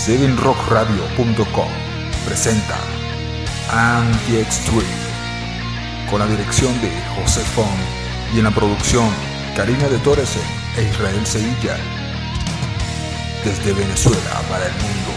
7rockradio.com presenta Anti-Extreme, con la dirección de José Font y en la producción Karina de Torres e Israel Sevilla, desde Venezuela para el mundo.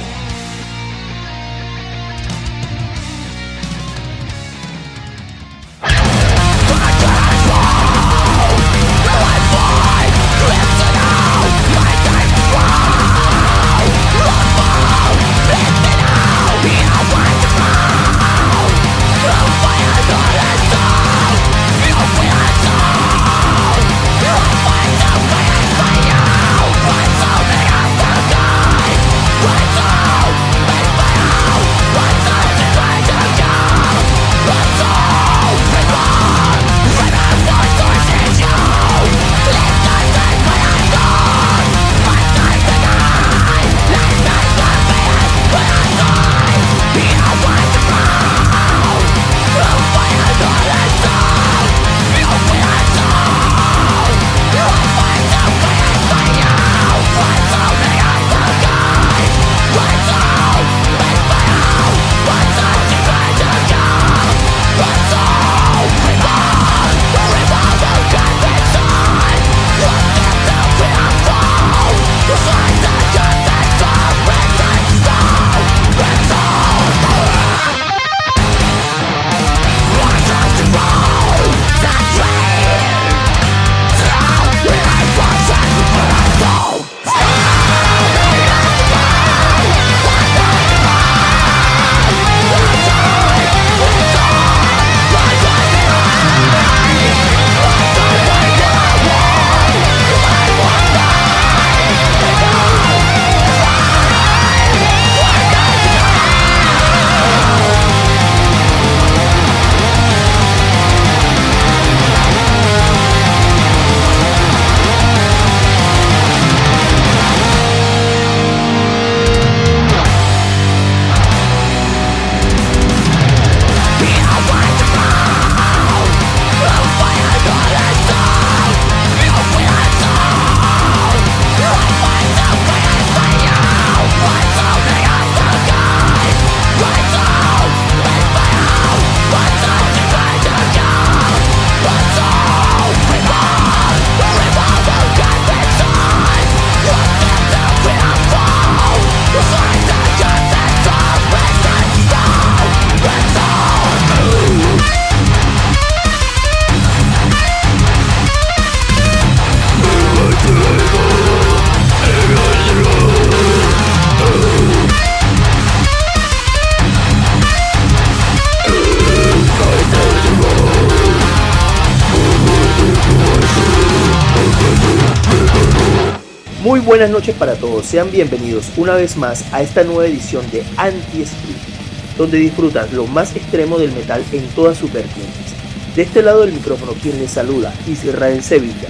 Muy buenas noches para todos, sean bienvenidos una vez más a esta nueva edición de Anti-Extreme, donde disfrutan lo más extremo del metal en todas sus vertientes. De este lado del micrófono quien les saluda, Israel Sevilla.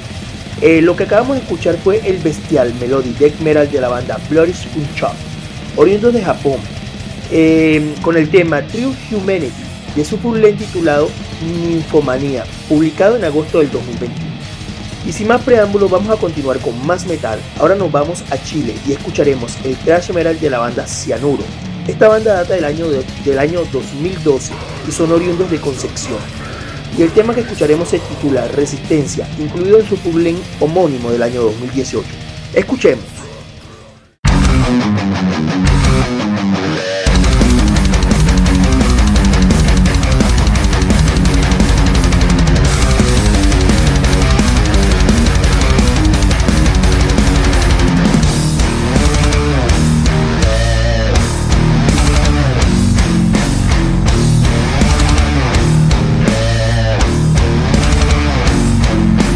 Lo que acabamos de escuchar fue el bestial melody death metal de la banda Bloody Punch-Up, oriundo de Japón, con el tema True Humanity de su full length titulado Nymphomania, publicado en agosto del 2021. Y sin más preámbulos, vamos a continuar con más metal. Ahora nos vamos a Chile y escucharemos el thrash metal de la banda Cianuro. Esta banda data del año 2012 y son oriundos de Concepción. Y el tema que escucharemos se titula Resistencia, incluido en su full length homónimo del año 2018. Escuchemos.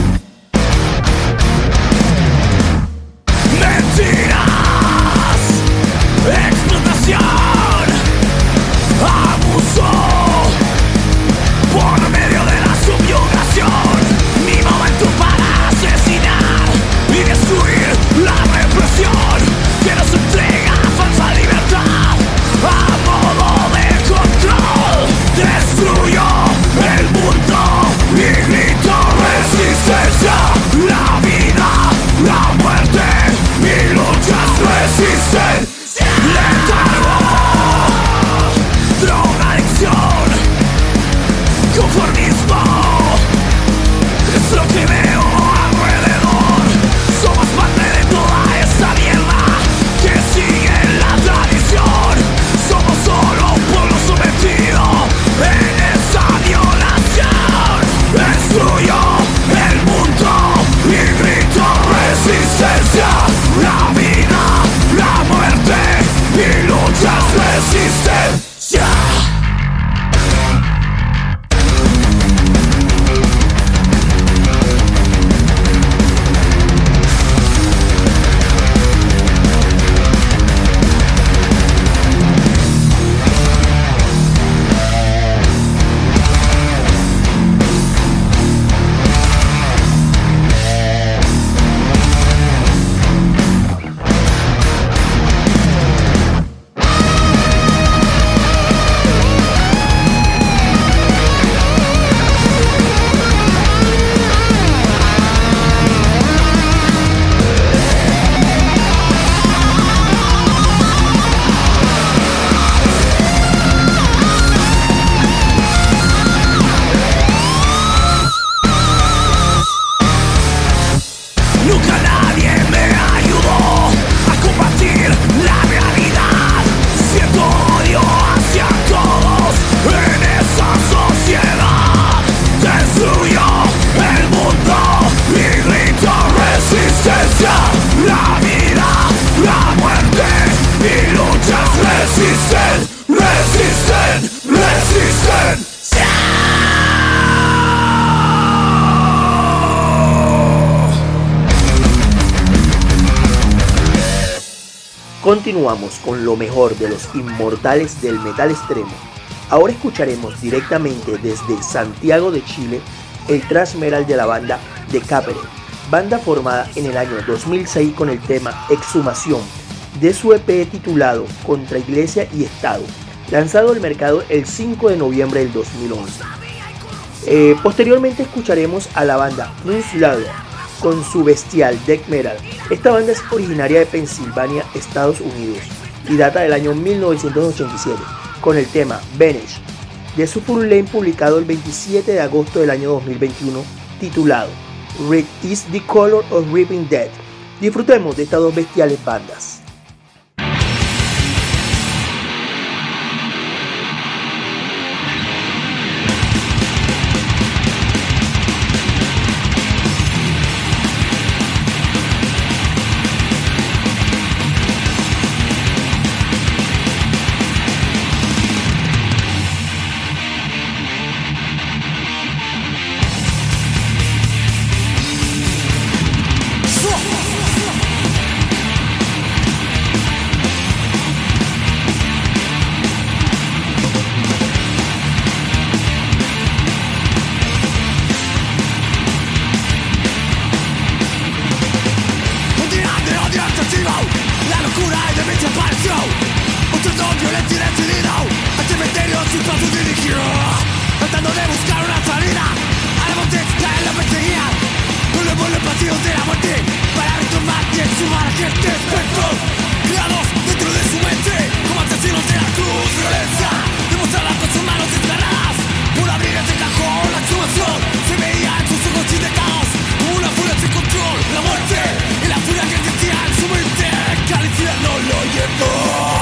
Mentiras Mi lucha es resistencia. Continuamos con lo mejor de los inmortales del metal extremo. Ahora escucharemos directamente desde Santiago de Chile el thrash metal de la banda Decapere, banda formada en el año 2006 con el tema Exhumación de su EP titulado Contra Iglesia y Estado, lanzado al mercado el 5 de noviembre del 2011. Posteriormente escucharemos a la banda Slaughter con su bestial death metal. Esta banda es originaria de Pensilvania, Estados Unidos, y data del año 1987 con el tema Vanish de su full length publicado el 27 de agosto del año 2021 titulado Red is the Color of Reaping Death. Disfrutemos de estas dos bestiales bandas. La locura y de mente apareció. Un trastorno violento y decidido al cementerio sus pasos dirigió, tratando de buscar una salida a la monte que él la perseguía. Volvemos los pasillos de la muerte para retomar y exhumar agentes espectros creados dentro de su mente como asesinos de la cruz. Violencia demostrada con sus manos desgarradas por abrir ese cajón. La exhumación se veía en sus ojos sin de caos como una furia sin control. La muerte y la furia que existía en su mente que al infierno lo llevó.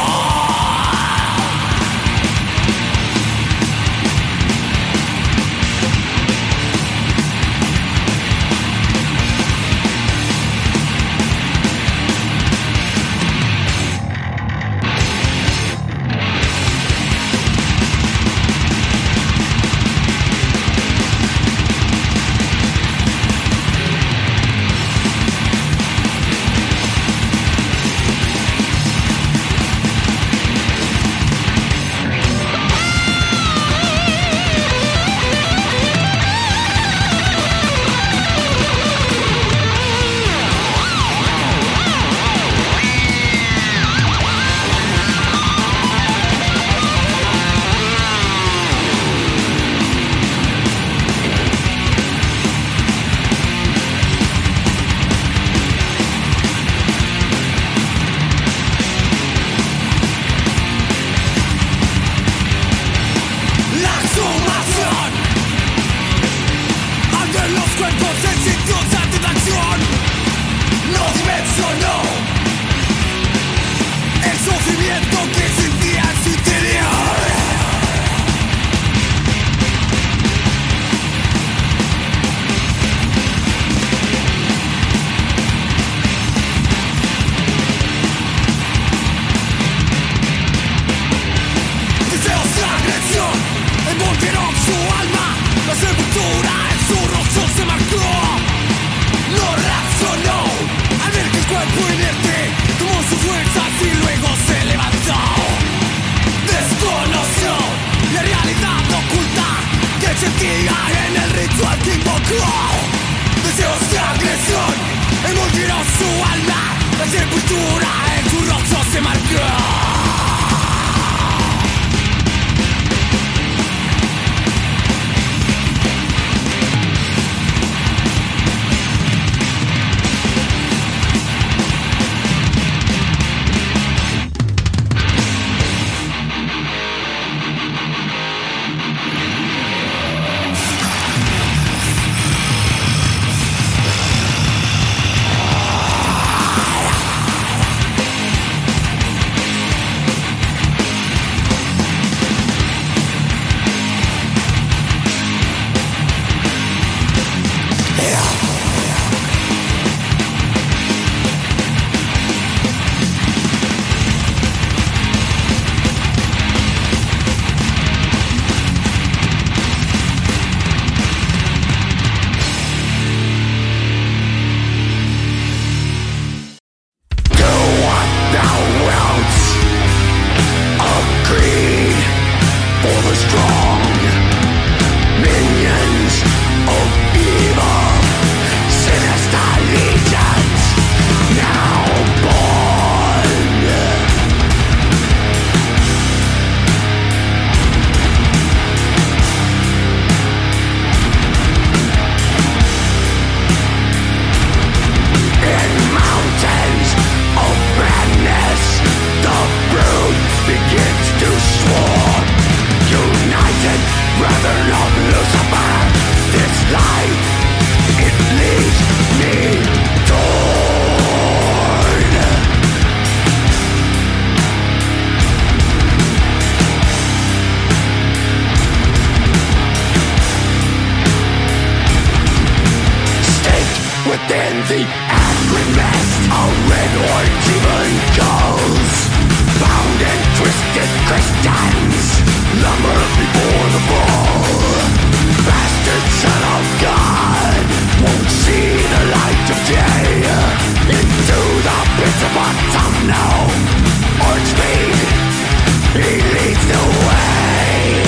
Envolvieron su alma, la sepultura en su rostro se marcó. No razonó al ver que el cuerpo inerte The angry mist of red or demon gulls, bound and twisted Christians lumber before the fall. Bastard son of God won't see the light of day. Into the pit of bottom now, Archfiend, he leads the way.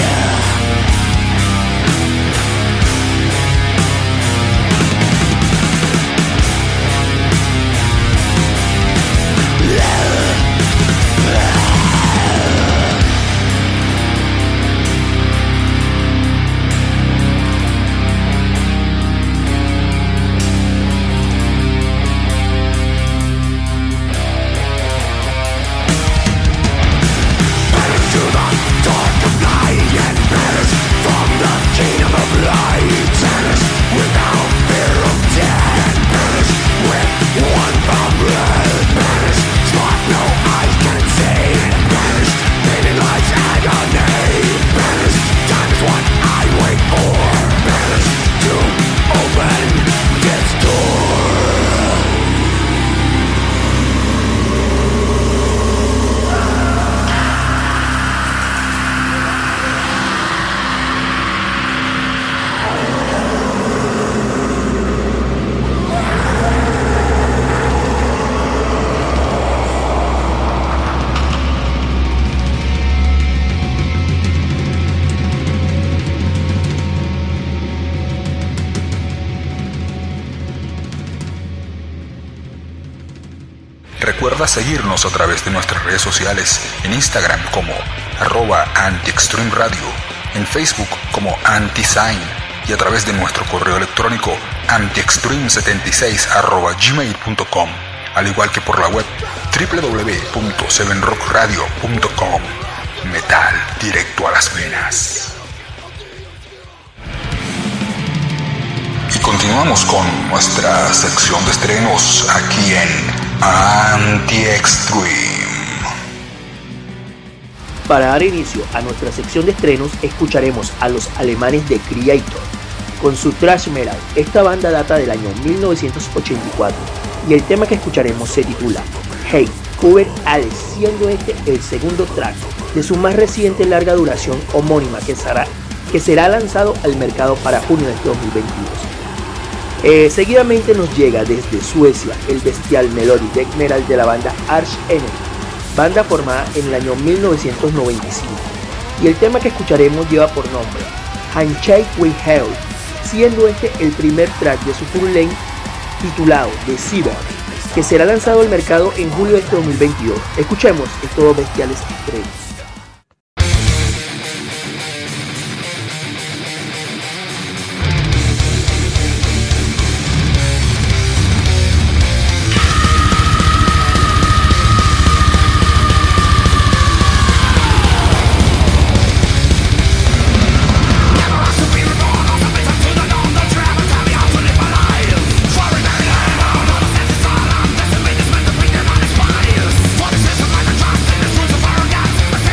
Recuerda seguirnos a través de nuestras redes sociales, en Instagram como @AntiExtremeRadio, en Facebook como AntiSign y a través de nuestro correo electrónico antiextreme76@gmail.com, al igual que por la web www.7rockradio.com. Metal directo a las venas. Y continuamos con nuestra sección de estrenos aquí en Anti-Extreme. Para dar inicio a nuestra sección de estrenos, escucharemos a los alemanes de Kreator con su thrash metal. Esta banda data del año 1984 y el tema que escucharemos se titula Hey, Cover Alice, siendo este el segundo track de su más reciente larga duración homónima que será lanzado al mercado para junio de 2022. Seguidamente nos llega desde Suecia el bestial melodic death metal de la banda Arch Enemy, banda formada en el año 1995, y el tema que escucharemos lleva por nombre Handshake with Hell, siendo este el primer track de su full length titulado The Cyborg, que será lanzado al mercado en julio de 2022. Escuchemos estos bestiales estrenos. What is this?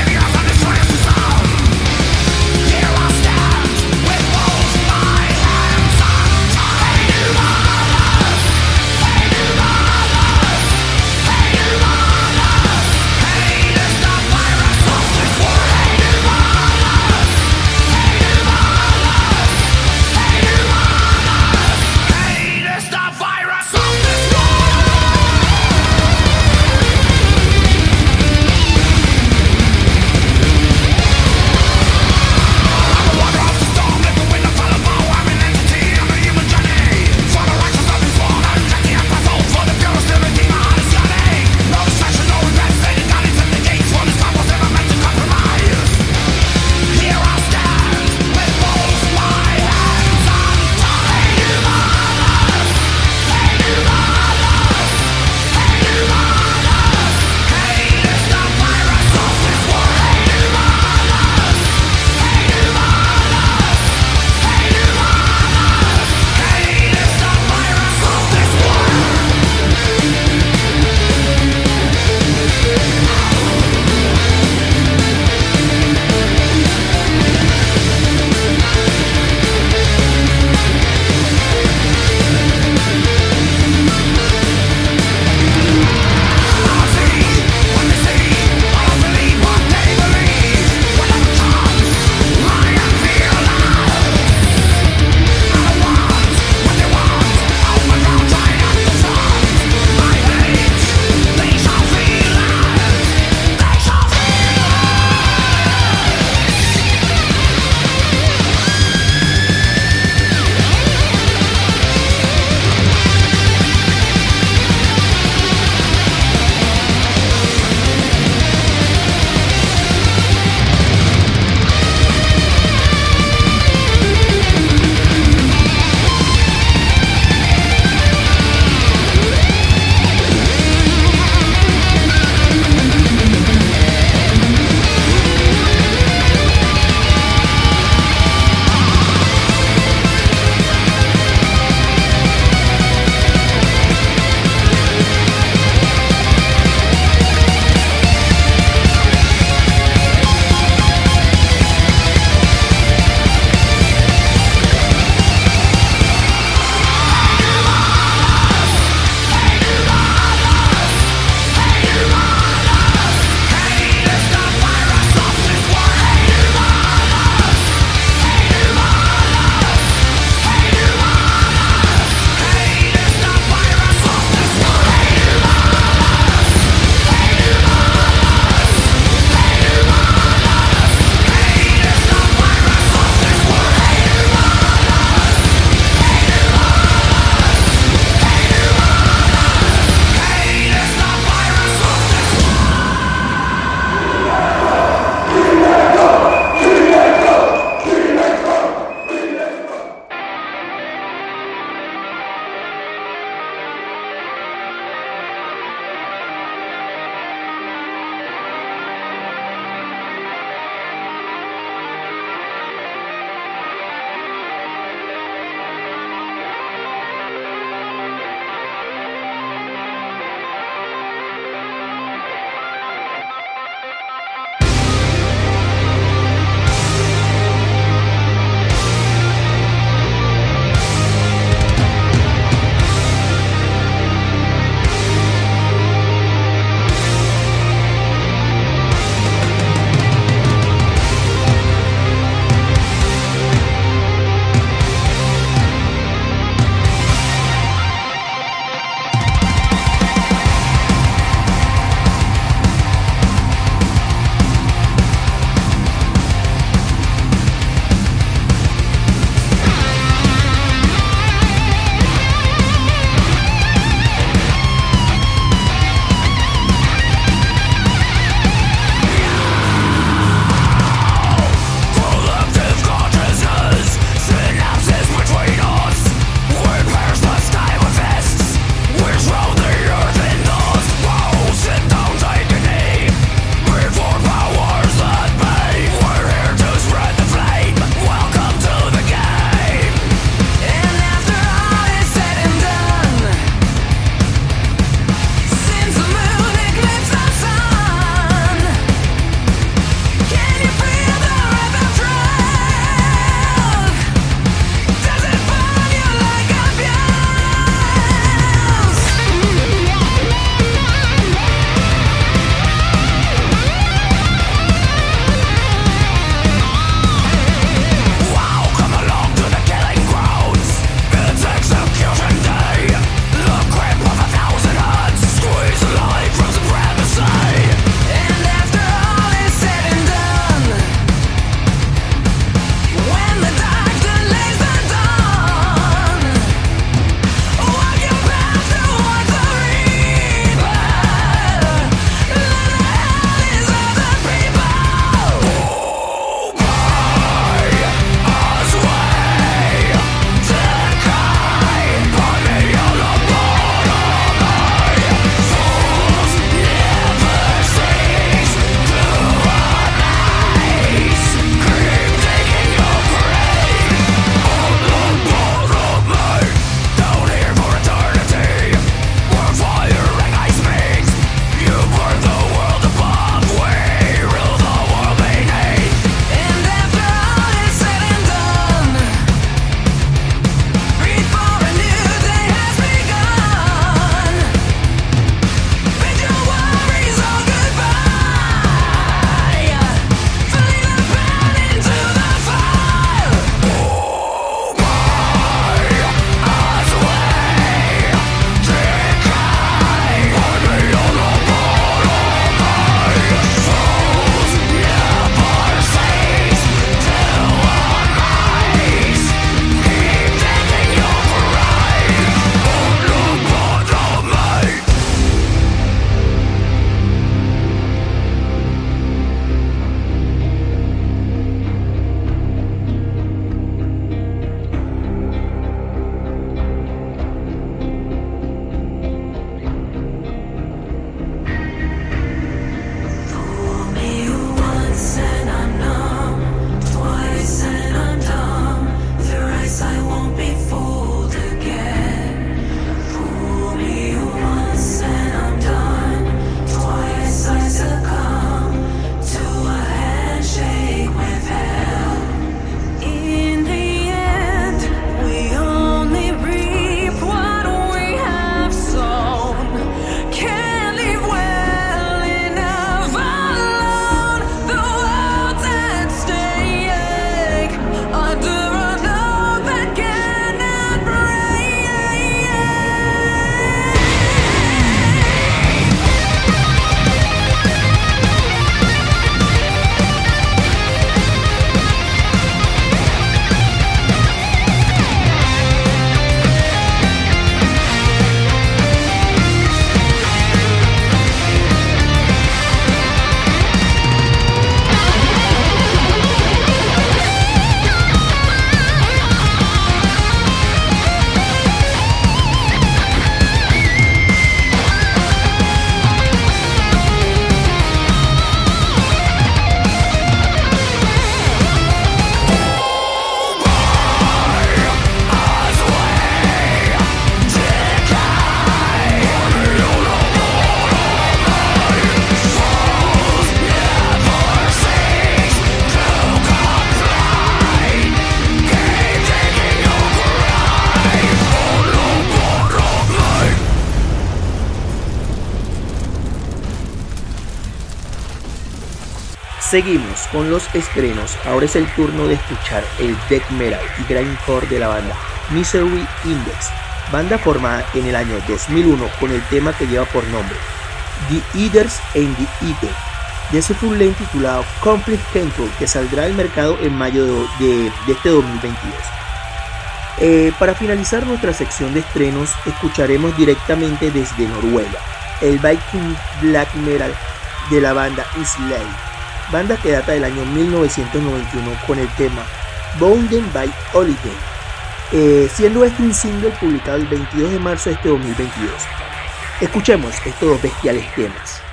Seguimos con los estrenos. Ahora es el turno de escuchar el death metal y grindcore de la banda Misery Index, banda formada en el año 2001 con el tema que lleva por nombre The Eaters and the Eaten, de ese full length titulado Complete Control, que saldrá al mercado en mayo de este 2022. Para finalizar nuestra sección de estrenos, escucharemos directamente desde Noruega el Viking Black Metal de la banda Slade, banda que data del año 1991 con el tema Bound by Holiday, siendo este un single publicado el 22 de marzo de este 2022. Escuchemos estos dos bestiales temas.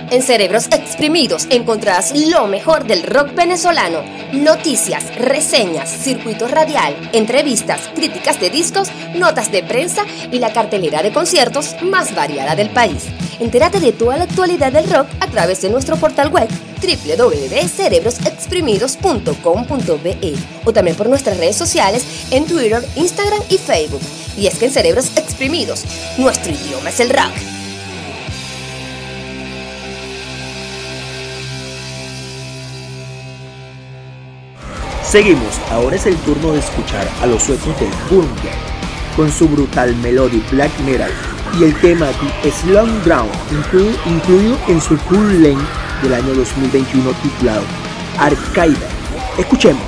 En Cerebros Exprimidos encontrarás lo mejor del rock venezolano. Noticias, reseñas, circuito radial, entrevistas, críticas de discos, notas de prensa y la cartelera de conciertos más variada del país. Entérate de toda la actualidad del rock a través de nuestro portal web www.cerebrosexprimidos.com.be o también por nuestras redes sociales en Twitter, Instagram y Facebook. Y es que en Cerebros Exprimidos, nuestro idioma es el rock. Seguimos, ahora es el turno de escuchar a los suecos de Burgen con su brutal melody black metal y el tema The Slow Ground, incluido en su full length del año 2021 titulado Arcade. Escuchemos.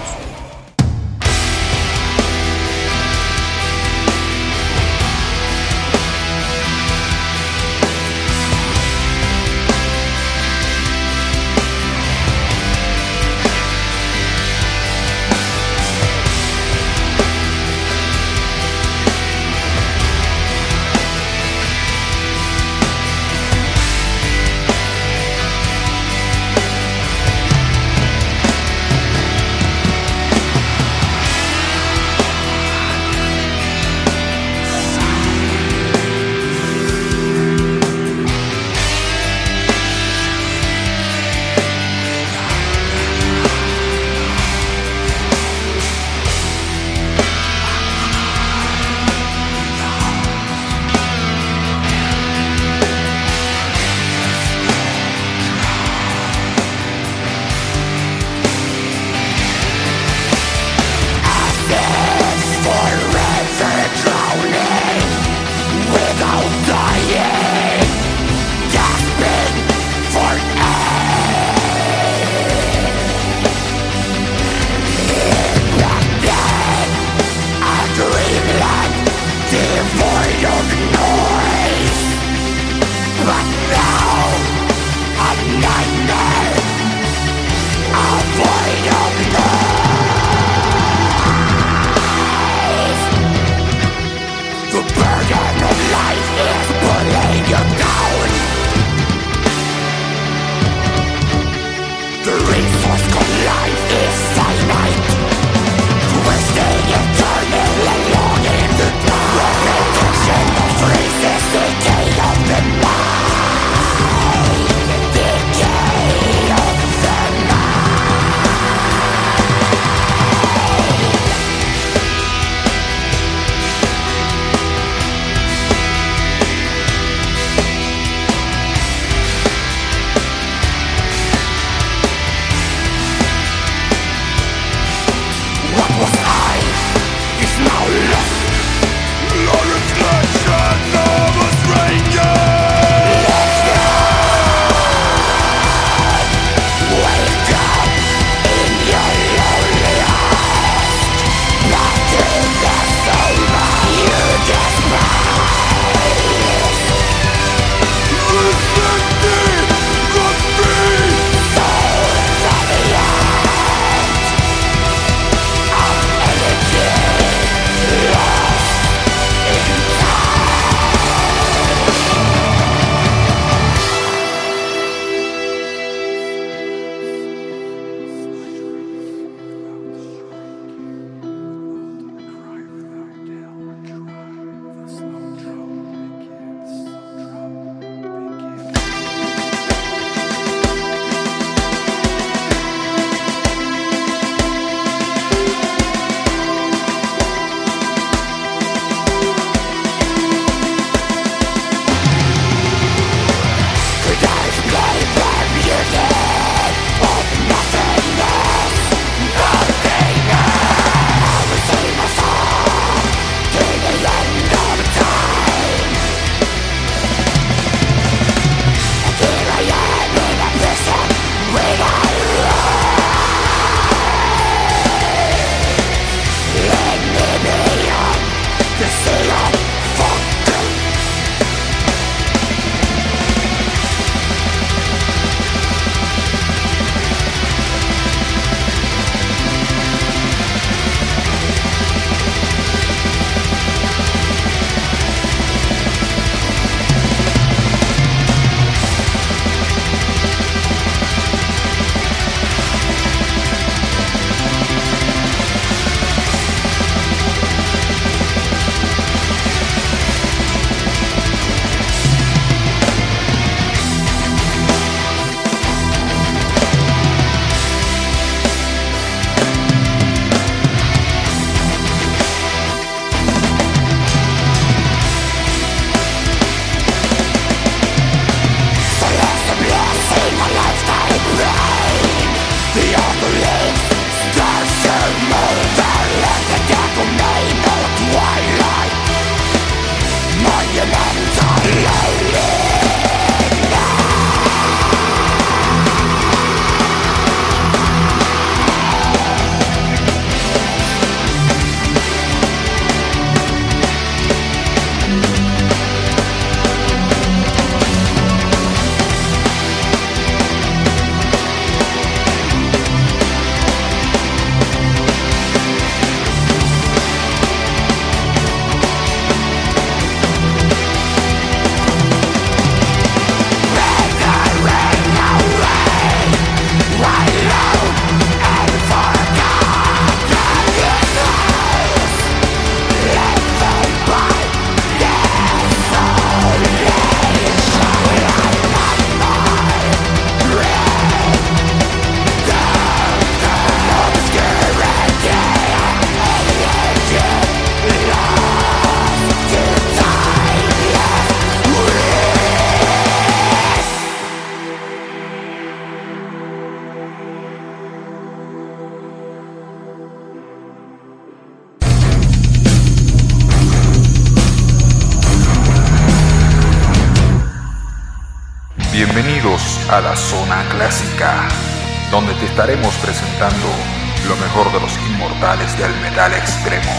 Bienvenidos a la Zona Clásica, donde te estaremos presentando lo mejor de los inmortales del metal extremo.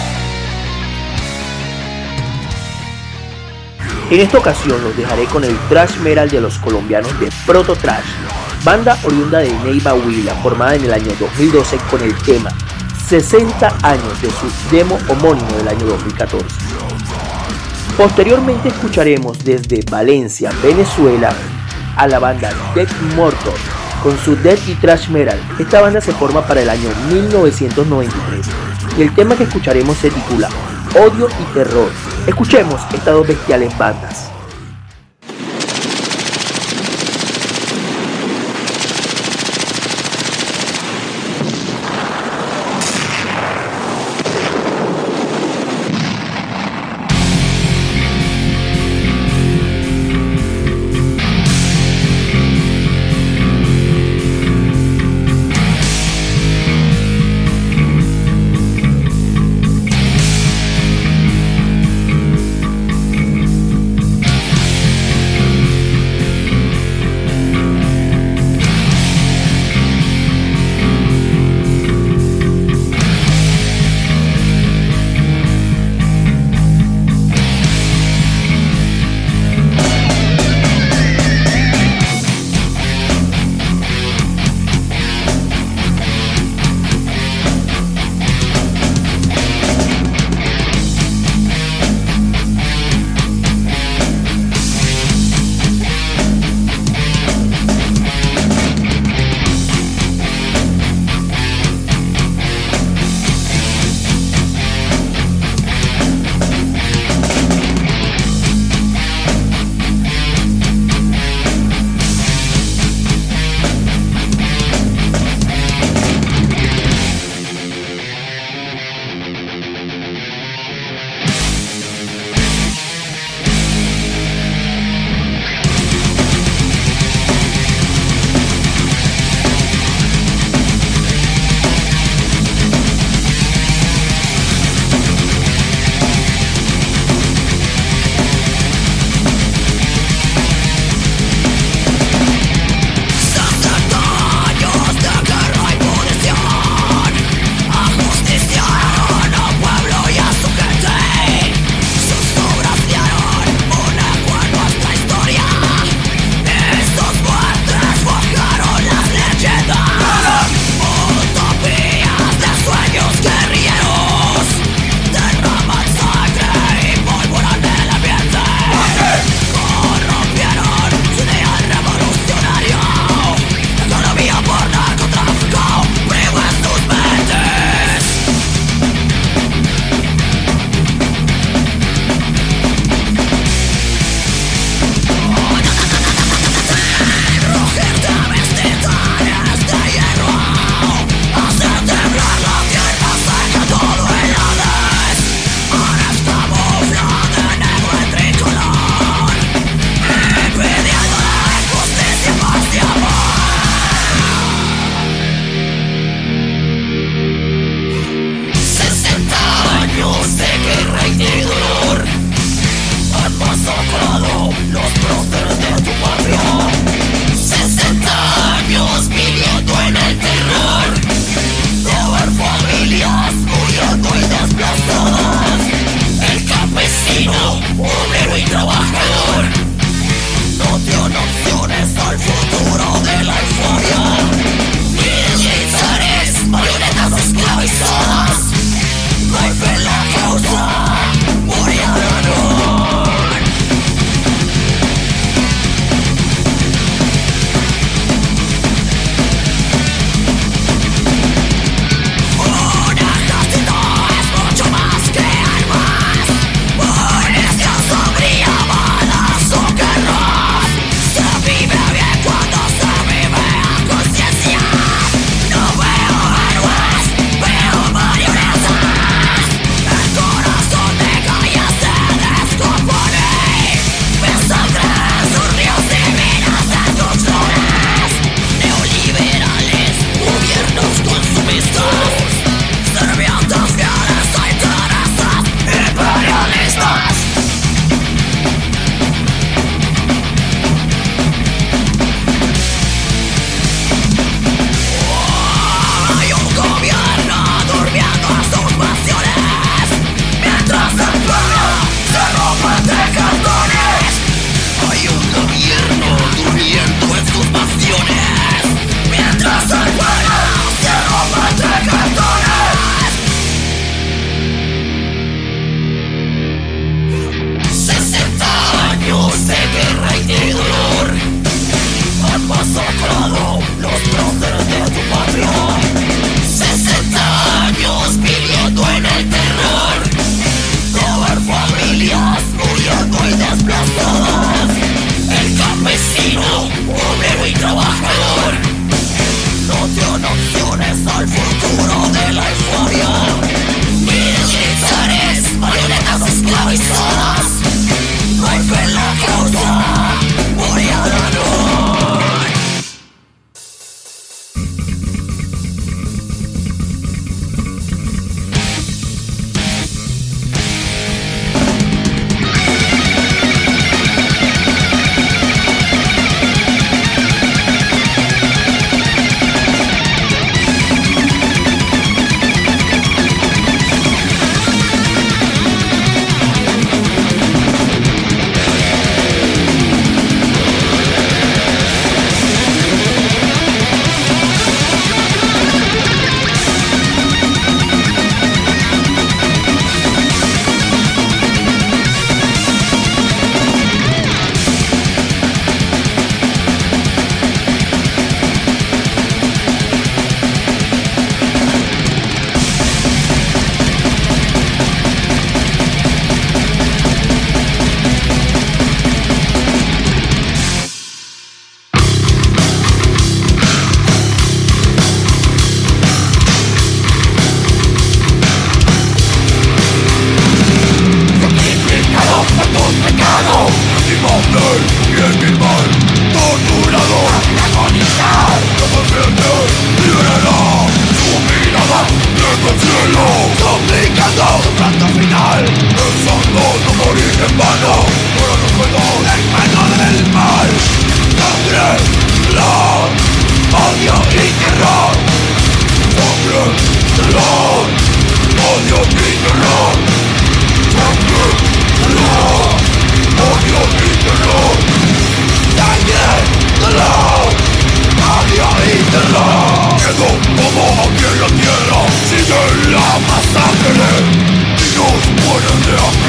En esta ocasión los dejaré con el thrash metal de los colombianos de Proto Trash, banda oriunda de Neiva, Huila, formada en el año 2012 con el tema 60 años de su demo homónimo del año 2014. Posteriormente escucharemos desde Valencia, Venezuela, a la banda Death Mortor con su death y thrash metal. Esta banda se forma para el año 1993 y el tema que escucharemos se titula Odio y Terror. Escuchemos estas dos bestiales bandas.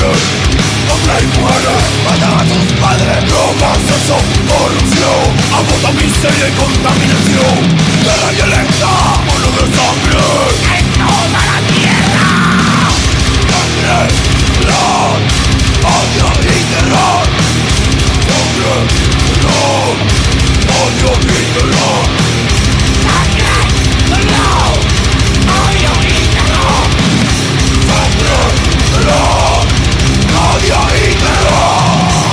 Hombre y muere, matan a tus padres. Drogas, sexo, corrupción, aborto, miseria y contaminación. Guerra violenta, mano de sangre en toda la tierra. Sangre, dolor, odio y terror. Sangre, dolor, odio y terror. Sangre, dolor, odio y terror. Sangre, dolor, odio y terror.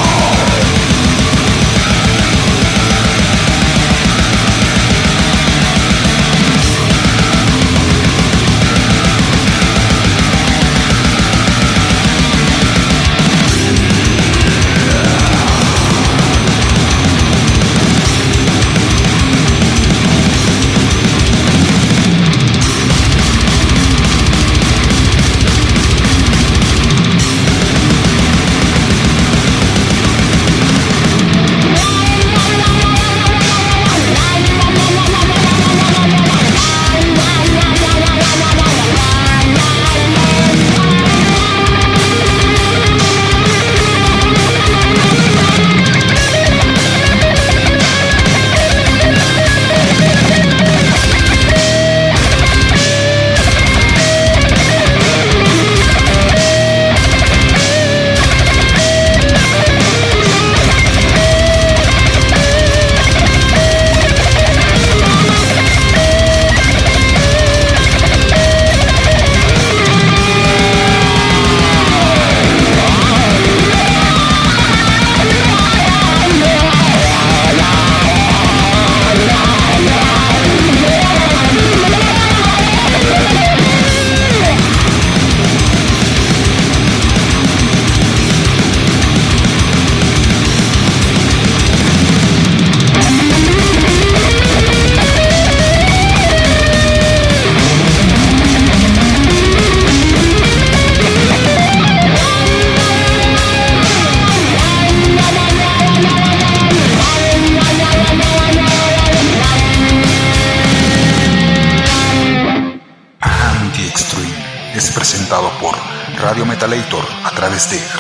Por Radio Metalator a través de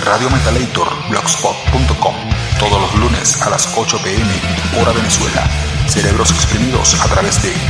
radiometalatorblogspot.com todos los lunes a las 8 p.m. hora Venezuela. Cerebros Exprimidos a través de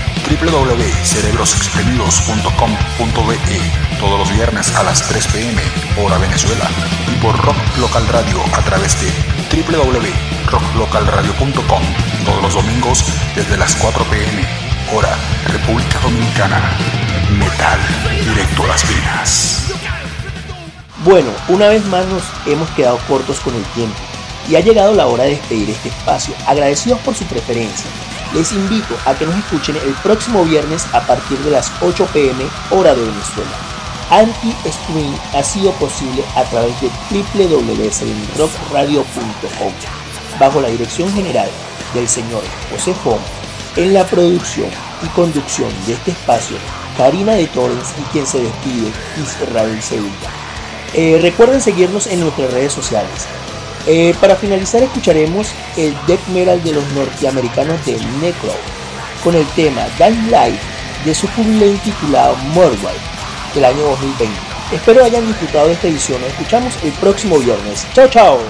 www.cerebrosexprimidos.com.be todos los viernes a las 3 p.m. hora Venezuela y por Rock Local Radio a través de www.rocklocalradio.com todos los domingos desde las 4 p.m. hora República Dominicana. Metal directo a las venas. Bueno, una vez más nos hemos quedado cortos con el tiempo y ha llegado la hora de despedir este espacio. Agradecidos por su preferencia, les invito a que nos escuchen el próximo viernes a partir de las 8 p.m. hora de Venezuela. Anti-Stream ha sido posible a través de www.rockradio.com bajo la dirección general del señor José Fon, en la producción y conducción de este espacio Karina de Torrens y quien se despide Israel Sevilla. Recuerden seguirnos en nuestras redes sociales. Para finalizar escucharemos el death metal de los norteamericanos de Necro con el tema Dying Light de su jubileo titulado Mordway del año 2020. Espero hayan disfrutado de esta edición. Nos escuchamos el próximo viernes. Chao, chao.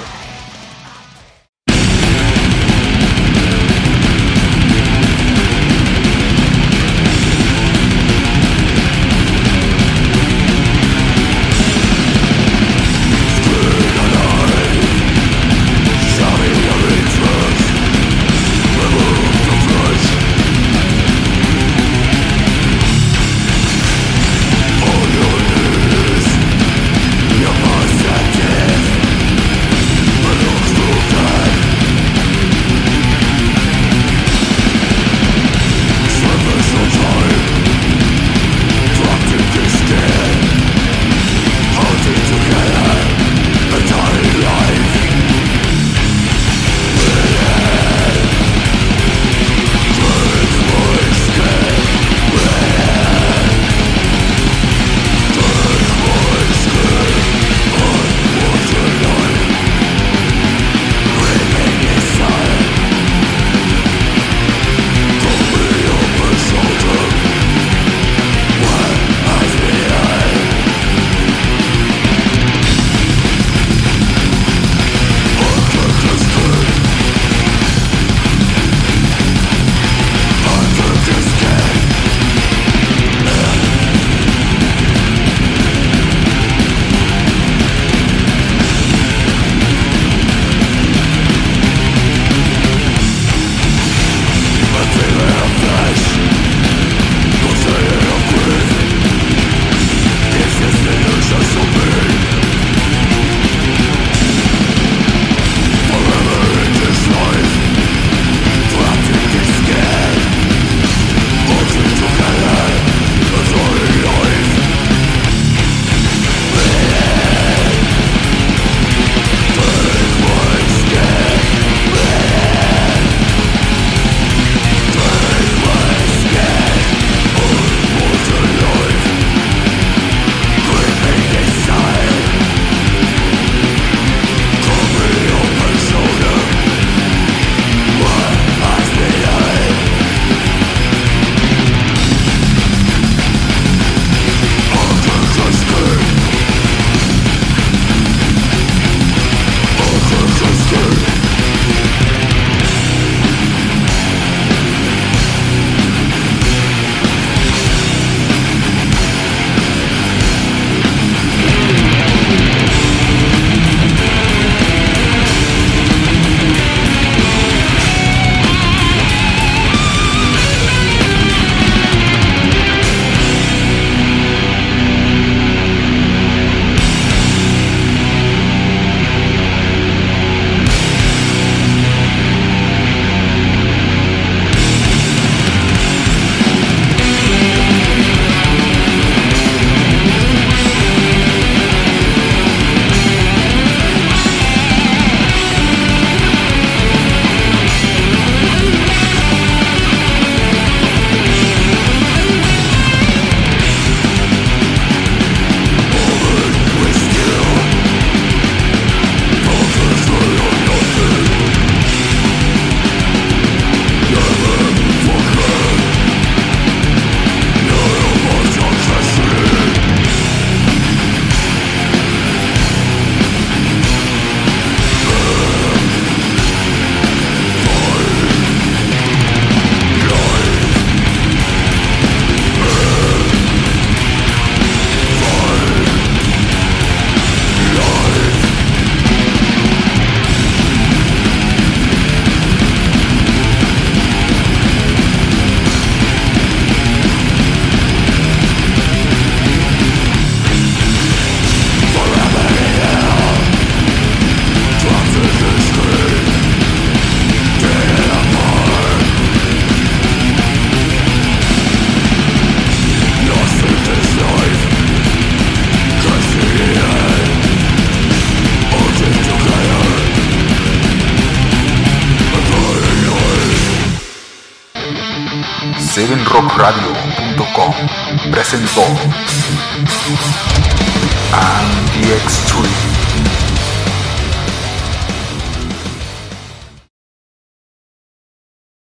rockradio.com presentó Anti-Extreme.